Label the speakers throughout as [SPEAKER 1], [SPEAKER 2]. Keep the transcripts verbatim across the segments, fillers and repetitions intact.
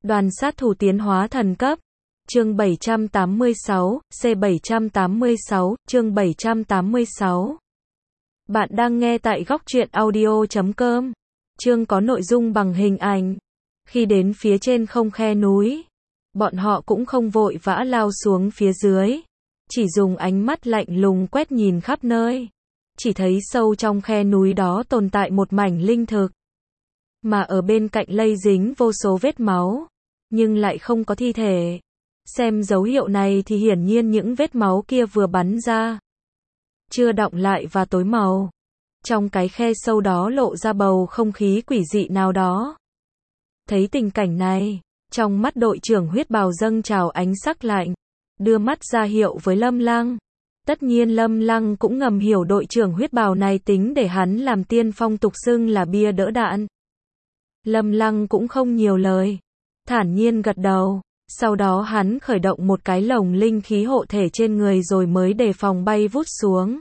[SPEAKER 1] Đoàn sát thủ tiến hóa thần cấp. Chương bảy trăm tám mươi sáu, C bảy trăm tám mươi sáu, chương bảy trăm tám mươi sáu. Bạn đang nghe tại góc truyện audio chấm com. Chương có nội dung bằng hình ảnh. Khi đến phía trên không khe núi, bọn họ cũng không vội vã lao xuống phía dưới, chỉ dùng ánh mắt lạnh lùng quét nhìn khắp nơi. Chỉ thấy sâu trong khe núi đó tồn tại một mảnh linh thực, mà ở bên cạnh lây dính vô số vết máu, nhưng lại không có thi thể. Xem dấu hiệu này thì hiển nhiên những vết máu kia vừa bắn ra, chưa đọng lại và tối màu. Trong cái khe sâu đó lộ ra bầu không khí quỷ dị nào đó. Thấy tình cảnh này, trong mắt đội trưởng huyết bào dâng trào ánh sắc lạnh, đưa mắt ra hiệu với Lâm Lăng. Tất nhiên Lâm Lăng cũng ngầm hiểu đội trưởng huyết bào này tính để hắn làm tiên phong tục xưng là bia đỡ đạn. Lâm Lăng cũng không nhiều lời, thản nhiên gật đầu. Sau đó hắn khởi động một cái lồng linh khí hộ thể trên người rồi mới đề phòng bay vút xuống.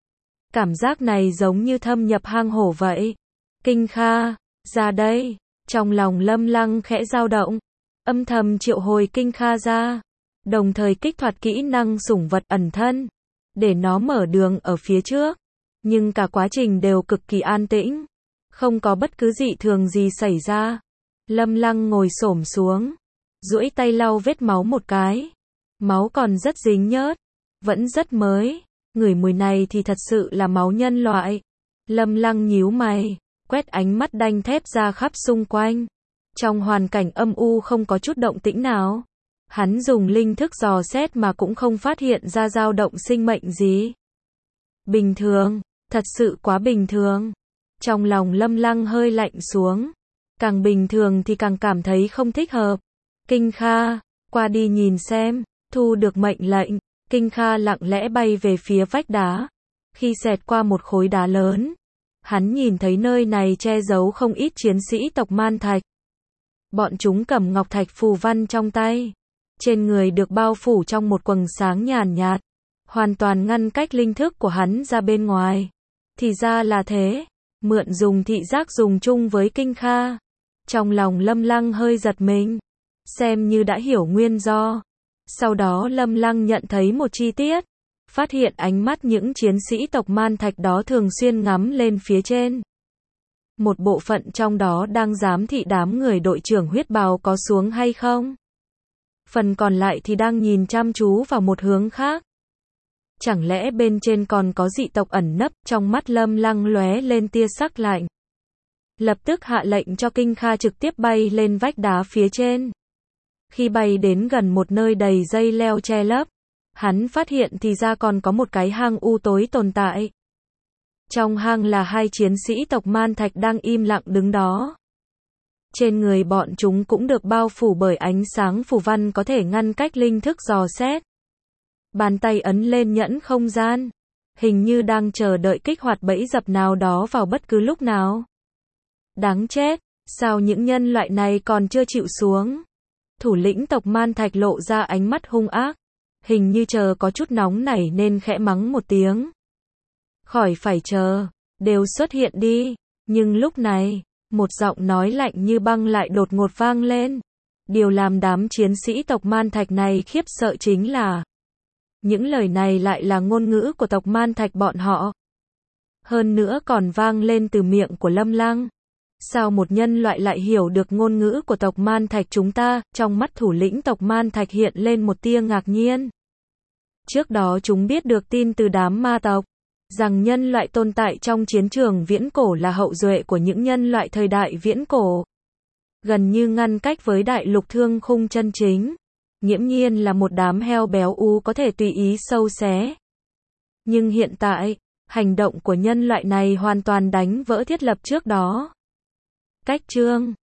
[SPEAKER 1] Cảm giác này giống như thâm nhập hang hổ vậy. Kinh Kha, ra đây. Trong lòng Lâm Lăng khẽ dao động, âm thầm triệu hồi Kinh Kha ra, đồng thời kích hoạt kỹ năng sủng vật ẩn thân, để nó mở đường ở phía trước. Nhưng cả quá trình đều cực kỳ an tĩnh, không có bất cứ dị thường gì xảy ra. Lâm Lăng ngồi xổm xuống, duỗi tay lau vết máu một cái. Máu còn rất dính nhớt, vẫn rất mới. Ngửi mùi này thì thật sự là máu nhân loại. Lâm Lăng nhíu mày, quét ánh mắt đanh thép ra khắp xung quanh. Trong hoàn cảnh âm u không có chút động tĩnh nào. Hắn dùng linh thức dò xét mà cũng không phát hiện ra dao động sinh mệnh gì. Bình thường, thật sự quá bình thường. Trong lòng Lâm Lăng hơi lạnh xuống. Càng bình thường thì càng cảm thấy không thích hợp. Kinh Kha, qua đi nhìn xem. Thu được mệnh lệnh, Kinh Kha lặng lẽ bay về phía vách đá. Khi xẹt qua một khối đá lớn, hắn nhìn thấy nơi này che giấu không ít chiến sĩ tộc Man Thạch. Bọn chúng cầm ngọc thạch phù văn trong tay, trên người được bao phủ trong một quầng sáng nhàn nhạt, hoàn toàn ngăn cách linh thức của hắn ra bên ngoài. Thì ra là thế, mượn dùng thị giác dùng chung với Kinh Kha. Trong lòng Lâm Lăng hơi giật mình, xem như đã hiểu nguyên do. Sau đó Lâm Lăng nhận thấy một chi tiết, phát hiện ánh mắt những chiến sĩ tộc Man Thạch đó thường xuyên ngắm lên phía trên. Một bộ phận trong đó đang giám thị đám người đội trưởng huyết bào có xuống hay không. Phần còn lại thì đang nhìn chăm chú vào một hướng khác. Chẳng lẽ bên trên còn có dị tộc ẩn nấp? Trong mắt Lâm Lăng lóe lên tia sắc lạnh. Lập tức hạ lệnh cho Kinh Kha trực tiếp bay lên vách đá phía trên. Khi bay đến gần một nơi đầy dây leo che lấp, hắn phát hiện thì ra còn có một cái hang u tối tồn tại. Trong hang là hai chiến sĩ tộc Man Thạch đang im lặng đứng đó. Trên người bọn chúng cũng được bao phủ bởi ánh sáng phù văn có thể ngăn cách linh thức dò xét. Bàn tay ấn lên nhẫn không gian, hình như đang chờ đợi kích hoạt bẫy dập nào đó vào bất cứ lúc nào. Đáng chết, sao những nhân loại này còn chưa chịu xuống? Thủ lĩnh tộc Man Thạch lộ ra ánh mắt hung ác, hình như chờ có chút nóng nảy nên khẽ mắng một tiếng. Khỏi phải chờ, đều xuất hiện đi. Nhưng lúc này, một giọng nói lạnh như băng lại đột ngột vang lên. Điều làm đám chiến sĩ tộc Man Thạch này khiếp sợ chính là những lời này lại là ngôn ngữ của tộc Man Thạch bọn họ. Hơn nữa còn vang lên từ miệng của Lâm Lăng. Sao một nhân loại lại hiểu được ngôn ngữ của tộc Man Thạch chúng ta? Trong mắt thủ lĩnh tộc Man Thạch hiện lên một tia ngạc nhiên. Trước đó chúng biết được tin từ đám ma tộc, rằng nhân loại tồn tại trong chiến trường viễn cổ là hậu duệ của những nhân loại thời đại viễn cổ. Gần như ngăn cách với đại lục thương khung chân chính. Nghiễm nhiên là một đám heo béo ú có thể tùy ý sâu xé. Nhưng hiện tại, hành động của nhân loại này hoàn toàn đánh vỡ thiết lập trước đó. Cách chương